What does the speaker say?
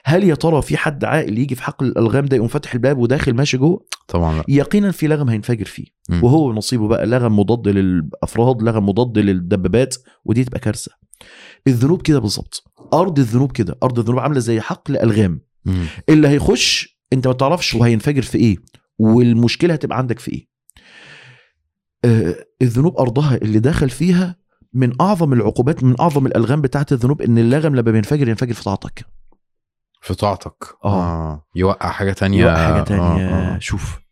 هل يا ترى في حد عاقل يجي في حقل الألغام ده يقوم فاتح الباب وداخل ماشي جوه؟ طبعا لا. يقينا في لغم هينفجر فيه، وهو نصيبه بقى لغم مضاد للأفراد، لغم مضاد للدبابات، ودي تبقى كارثة. الذنوب كده بالظبط، أرض الذنوب كده، أرض الذنوب عاملة زي حقل ألغام. اللي هيخش انت ما تعرفش وهينفجر في ايه، والمشكلة هتبقى عندك في ايه. الذنوب أرضها اللي داخل فيها من أعظم العقوبات، من أعظم الألغام بتاعت الذنوب، إن اللغم لما بينفجر ينفجر في طاعتك. في طاعتك. يوقع حاجة تانية. يوقع حاجة تانية. شوف